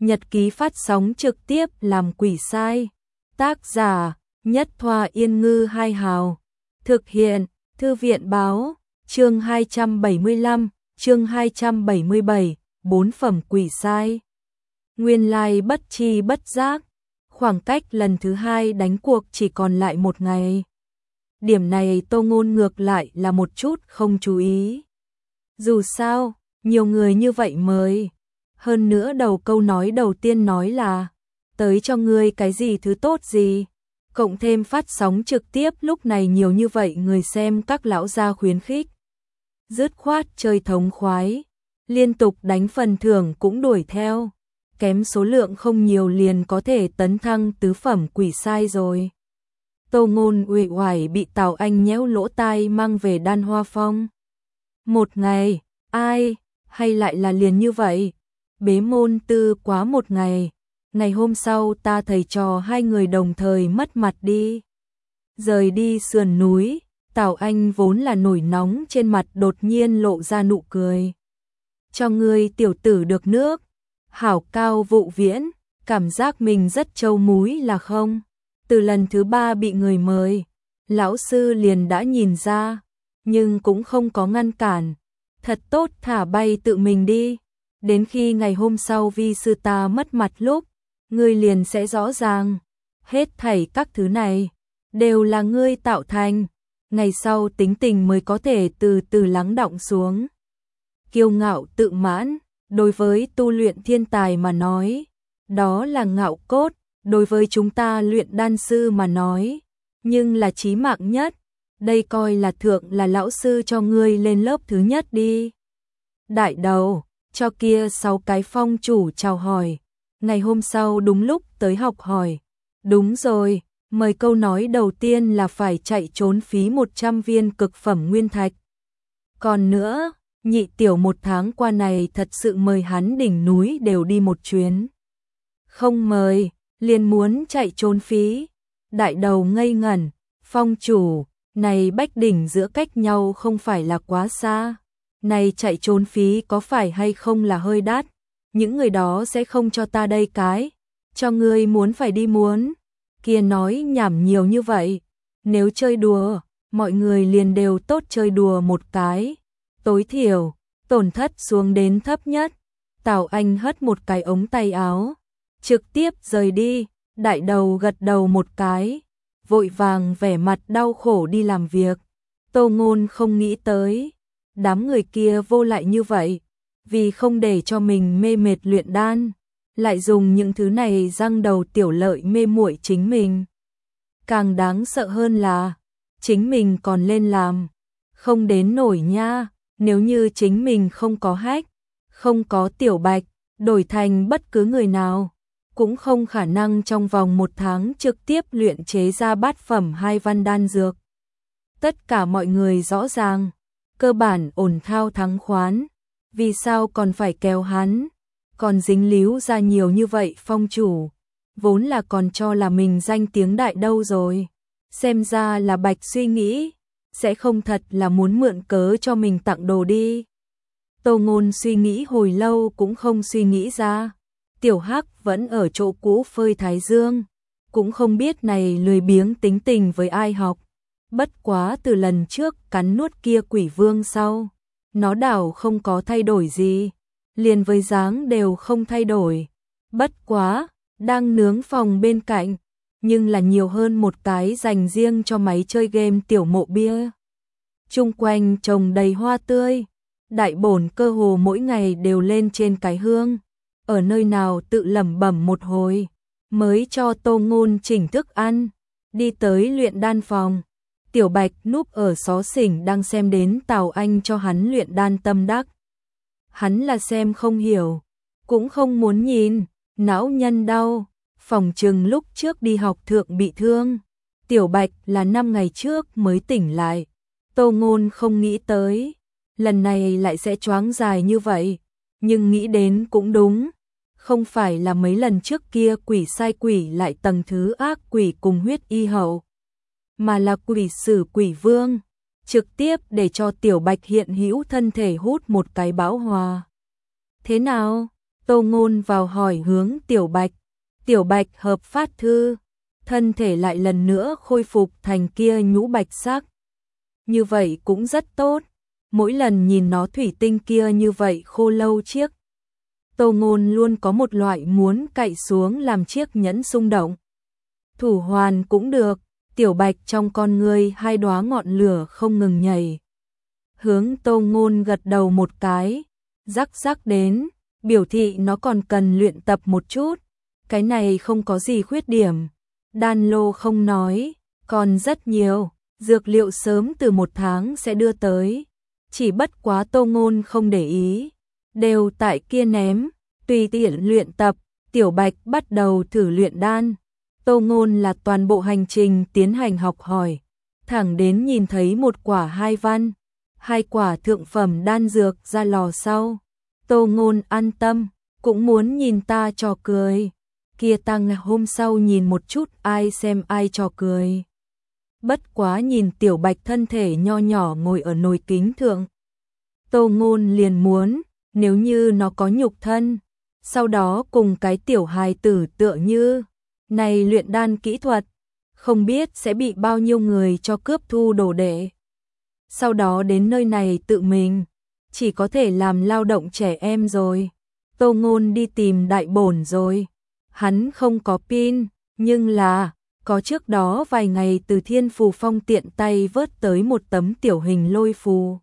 Nhật ký phát sóng trực tiếp làm quỷ sai. Tác giả: Nhất Thoa Yên Ngư Hai Hào. Thực hiện: Thư viện báo. Chương 275, chương 277, 4 phẩm quỷ sai. Nguyên lai bất chi bất giác, khoảng cách lần thứ 2 đánh cuộc chỉ còn lại 1 ngày. Điểm này Tô Ngôn ngược lại là một chút không chú ý. Dù sao, nhiều người như vậy mời. Hơn nữa đầu câu nói đầu tiên nói là tới cho ngươi cái gì thứ tốt gì. Cộng thêm phát sóng trực tiếp lúc này nhiều như vậy người xem, các lão gia khuyến khích. Dứt khoát chơi thống khoái, liên tục đánh phần thưởng cũng đuổi theo. Kém số lượng không nhiều liền có thể tấn thăng tứ phẩm quỷ sai rồi. Tô Ngôn uể oải bị Tào Anh nhéo lỗ tai mang về Đan Hoa Phong. Một ngày, ai, hay lại là liền như vậy. Bế môn tư quá 1 ngày. Ngày hôm sau ta thầy trò 2 người đồng thời mất mặt đi. Rời đi sườn núi, Tào Anh vốn là nổi nóng trên mặt đột nhiên lộ ra nụ cười. Cho ngươi tiểu tử được nước. Hảo Cao Vụ Viễn, cảm giác mình rất trâu múi là không? Từ lần thứ 3 bị người mời, lão sư liền đã nhìn ra, nhưng cũng không có ngăn cản. Thật tốt, thả bay tự mình đi. Đến khi ngày hôm sau vi sư ta mất mặt lúc, ngươi liền sẽ rõ ràng. Hết thảy các thứ này, đều là ngươi tạo thành. Ngày sau tính tình mới có thể từ từ lắng đọng xuống. Kiêu ngạo tự mãn, đối với tu luyện thiên tài mà nói, đó là ngạo cốt. Đối với chúng ta luyện đan sư mà nói, nhưng là chí mạng nhất. Đây coi là thượng là lão sư cho ngươi lên lớp thứ nhất đi. Đại đầu, cho kia 6 cái phong chủ chào hỏi. Ngày hôm sau đúng lúc tới học hỏi. Đúng rồi, mời câu nói đầu tiên là phải chạy trốn phí 100 viên cực phẩm nguyên thạch. Còn nữa, nhị tiểu 1 tháng qua này thật sự mời hắn đỉnh núi đều đi một chuyến. Không mời, liền muốn chạy trốn phí. Đại đầu ngây ngẩn, phong chủ, này Bách Đỉnh giữa cách nhau không phải là quá xa. Này chạy trốn phí có phải hay không là hơi đắt. Những người đó sẽ không cho ta đây cái. Cho ngươi muốn phải đi muốn. Kia nói nhảm nhiều như vậy. Nếu chơi đùa, mọi người liền đều tốt chơi đùa một cái. Tối thiểu, tổn thất xuống đến thấp nhất. Tào Anh hất một cái ống tay áo, trực tiếp rời đi. Đại đầu gật đầu một cái, vội vàng vẻ mặt đau khổ đi làm việc. Tô Ngôn không nghĩ tới, đám người kia vô lại như vậy, vì không để cho mình mê mệt luyện đan, lại dùng những thứ này răng đầu tiểu lợi mê muội chính mình. Càng đáng sợ hơn là, chính mình còn lên làm, không đến nổi nha. Nếu như chính mình không có Hách, không có Tiểu Bạch, đổi thành bất cứ người nào, cũng không khả năng trong vòng 1 tháng trực tiếp luyện chế ra bát phẩm 2 văn đan dược. Tất cả mọi người rõ ràng, cơ bản ổn thao thắng khoán, vì sao còn phải kéo hắn, còn dính líu ra nhiều như vậy phong chủ, vốn là còn cho là mình danh tiếng đại đâu rồi, xem ra là Bạch suy nghĩ, sẽ không thật là muốn mượn cớ cho mình tặng đồ đi. Tô Ngôn suy nghĩ hồi lâu cũng không suy nghĩ ra. Tiểu Hắc vẫn ở chỗ cũ phơi thái dương, cũng không biết này lười biếng tính tình với ai học. Bất quá từ lần trước cắn nuốt kia quỷ vương sau, nó đảo không có thay đổi gì, liền với dáng đều không thay đổi. Bất quá, đang nướng phòng bên cạnh, nhưng là nhiều hơn một cái dành riêng cho máy chơi game tiểu mộ bia. Chung quanh trồng đầy hoa tươi, đại bổn cơ hồ mỗi ngày đều lên trên cái hương. Ở nơi nào tự lẩm bẩm một hồi, mới cho Tô Ngôn chỉnh thức ăn, đi tới luyện đan phòng. Tiểu Bạch núp ở xó xỉnh đang xem đến Tào Anh cho hắn luyện đan tâm đắc. Hắn là xem không hiểu, cũng không muốn nhìn, não nhân đau, phòng chừng lúc trước đi học thượng bị thương. Tiểu Bạch là 5 ngày trước mới tỉnh lại, Tô Ngôn không nghĩ tới, lần này lại sẽ choáng dài như vậy. Nhưng nghĩ đến cũng đúng, không phải là mấy lần trước kia quỷ sai quỷ lại tầng thứ ác quỷ cùng huyết y hậu, mà là quỷ sử quỷ vương, trực tiếp để cho Tiểu Bạch hiện hữu thân thể hút một cái bão hòa. Thế nào? Tô Ngôn vào hỏi hướng Tiểu Bạch. Tiểu Bạch hợp phát thư, thân thể lại lần nữa khôi phục thành kia nhũ bạch sắc. Như vậy cũng rất tốt, mỗi lần nhìn nó thủy tinh kia như vậy khô lâu chiếc. Tô Ngôn luôn có một loại muốn cạy xuống làm chiếc nhẫn xung động. Thủ hoàn cũng được, Tiểu Bạch trong con ngươi hai đóa ngọn lửa không ngừng nhảy. Hướng Tô Ngôn gật đầu một cái, rắc rắc đến, biểu thị nó còn cần luyện tập một chút. Cái này không có gì khuyết điểm. Đan lô không nói, còn rất nhiều, dược liệu sớm từ 1 tháng sẽ đưa tới. Chỉ bất quá Tô Ngôn không để ý, đều tại kia ném, tùy tiện luyện tập. Tiểu Bạch bắt đầu thử luyện đan. Tô Ngôn là toàn bộ hành trình tiến hành học hỏi, thẳng đến nhìn thấy một quả 2 văn, 2 quả thượng phẩm đan dược ra lò sau. Tô Ngôn an tâm, cũng muốn nhìn ta trò cười. Kia tăng hôm sau nhìn một chút ai xem ai trò cười. Bất quá nhìn Tiểu Bạch thân thể nho nhỏ ngồi ở nồi kính thượng. Tô Ngôn liền muốn, nếu như nó có nhục thân, sau đó cùng cái tiểu hài tử tựa như này luyện đan kỹ thuật, không biết sẽ bị bao nhiêu người cho cướp thu đồ đệ. Sau đó đến nơi này tự mình, chỉ có thể làm lao động trẻ em rồi. Tô Ngôn đi tìm đại bổn rồi. Hắn không có pin, nhưng là có trước đó vài ngày từ Thiên Phù Phong tiện tay vớt tới một tấm tiểu hình lôi phù.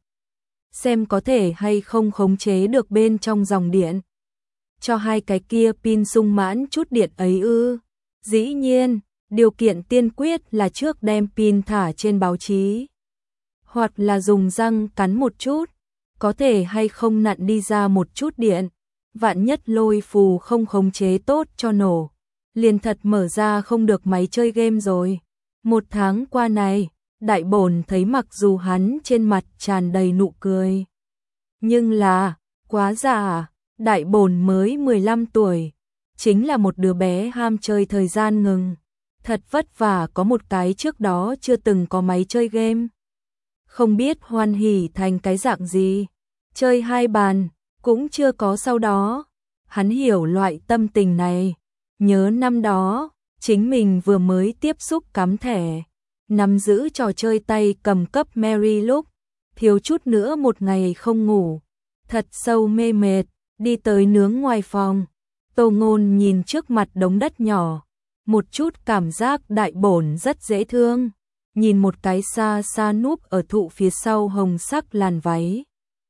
Xem có thể hay không khống chế được bên trong dòng điện. Cho hai cái kia pin sung mãn chút điện ấy ư? Dĩ nhiên, điều kiện tiên quyết là trước đem pin thả trên báo chí. Hoặc là dùng răng cắn một chút, có thể hay không nặn đi ra một chút điện. Vạn nhất lôi phù không khống chế tốt cho nổ, liền thật mở ra không được máy chơi game rồi. 1 tháng qua này, đại bổn thấy mặc dù hắn trên mặt tràn đầy nụ cười, nhưng là, quá già, đại bổn mới 15 tuổi, chính là một đứa bé ham chơi thời gian ngừng. Thật vất vả có một cái trước đó chưa từng có máy chơi game. Không biết hoan hỉ thành cái dạng gì, chơi 2 bàn, cũng chưa có sau đó. Hắn hiểu loại tâm tình này, nhớ năm đó, chính mình vừa mới tiếp xúc cắm thẻ, nắm giữ trò chơi tay cầm cấp Mary lúc, thiếu chút nữa một ngày không ngủ, thật sâu mê mệt, đi tới nướng ngoài phòng. Tô Ngôn nhìn trước mặt đống đất nhỏ, một chút cảm giác đại bổn rất dễ thương, nhìn một cái xa xa núp ở thụ phía sau hồng sắc làn váy.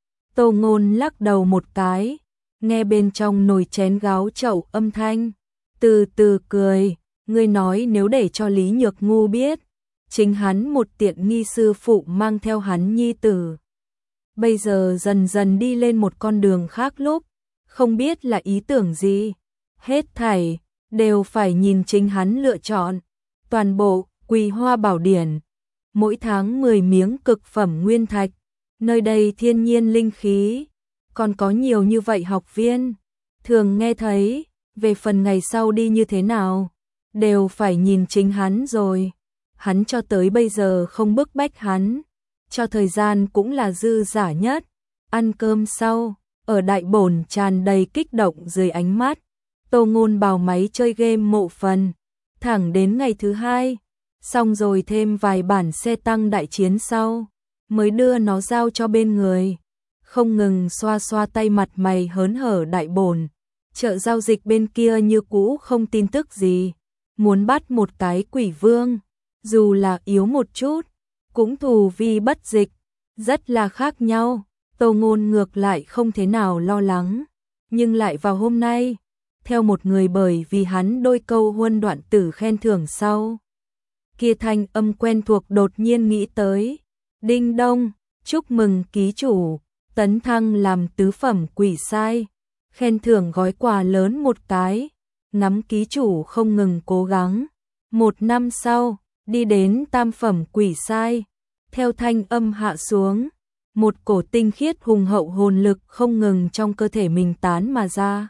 Tô Ngôn lắc đầu một cái, nghe bên trong nồi chén gáo chậu âm thanh, từ từ cười, ngươi nói nếu để cho Lý Nhược Ngu biết, chính hắn một tiện nghi sư phụ mang theo hắn nhi tử. Bây giờ dần dần đi lên một con đường khác lúc, không biết là ý tưởng gì, hết thảy, đều phải nhìn chính hắn lựa chọn. Toàn bộ, Quỳ Hoa Bảo Điển, mỗi tháng 10 miếng cực phẩm nguyên thạch, nơi đây thiên nhiên linh khí, còn có nhiều như vậy học viên. Thường nghe thấy, về phần ngày sau đi như thế nào, đều phải nhìn chính hắn rồi. Hắn cho tới bây giờ không bức bách hắn, cho thời gian cũng là dư giả nhất. Ăn cơm sau, ở đại bổn tràn đầy kích động dưới ánh mắt, Tô Ngôn bảo máy chơi game mộ phần, thẳng đến ngày thứ 2, xong rồi thêm vài bản xe tăng đại chiến sau, mới đưa nó giao cho bên người. Không ngừng xoa xoa tay mặt mày hớn hở đại bổn, chợ giao dịch bên kia như cũ không tin tức gì, muốn bắt một cái quỷ vương, dù là yếu một chút, cũng thù vi bất dịch, rất là khác nhau. Tô Ngôn ngược lại không thế nào lo lắng, nhưng lại vào hôm nay, theo một người bởi vì hắn đôi câu huân đoạn tử khen thưởng sau. Kia thanh âm quen thuộc đột nhiên nghĩ tới, đinh đông, chúc mừng ký chủ, tấn thăng làm tứ phẩm quỷ sai, khen thưởng gói quà lớn một cái, ngắm ký chủ không ngừng cố gắng. 1 năm sau, đi đến tam phẩm quỷ sai, theo thanh âm hạ xuống, một cổ tinh khiết hùng hậu hồn lực không ngừng trong cơ thể mình tán mà ra.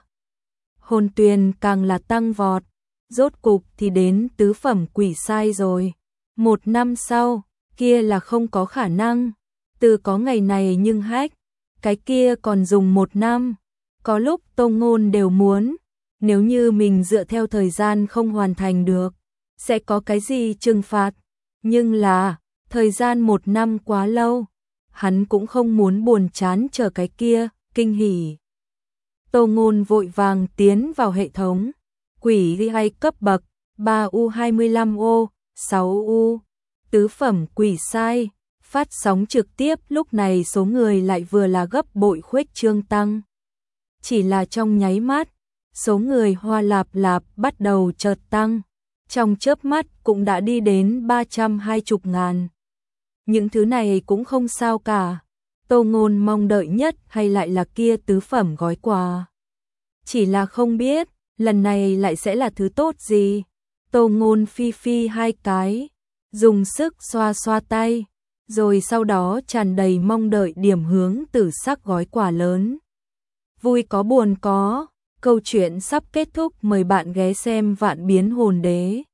Hồn tuyền càng là tăng vọt, rốt cục thì đến tứ phẩm quỷ sai rồi. 1 năm sau, kia là không có khả năng, từ có ngày này nhưng hách, cái kia còn dùng 1 năm. Có lúc Tô Ngôn đều muốn, nếu như mình dựa theo thời gian không hoàn thành được, sẽ có cái gì trừng phạt, nhưng là, thời gian 1 năm quá lâu, hắn cũng không muốn buồn chán chờ cái kia, kinh hỉ. Tô Ngôn vội vàng tiến vào hệ thống, quỷ ly hay cấp bậc, 3U25O, 6U, tứ phẩm quỷ sai, phát sóng trực tiếp lúc này số người lại vừa là gấp bội khuếch trương tăng. Chỉ là trong nháy mắt, số người Hoa Lạp Lạp bắt đầu chợt tăng, trong chớp mắt cũng đã đi đến 320.000. Những thứ này cũng không sao cả, Tô Ngôn mong đợi nhất hay lại là kia tứ phẩm gói quà. Chỉ là không biết, lần này lại sẽ là thứ tốt gì. Tô Ngôn phi phi hai cái, dùng sức xoa xoa tay, rồi sau đó tràn đầy mong đợi điểm hướng tử sắc gói quà lớn. Vui có buồn có, câu chuyện sắp kết thúc, mời bạn ghé xem Vạn Biến Hồn Đế.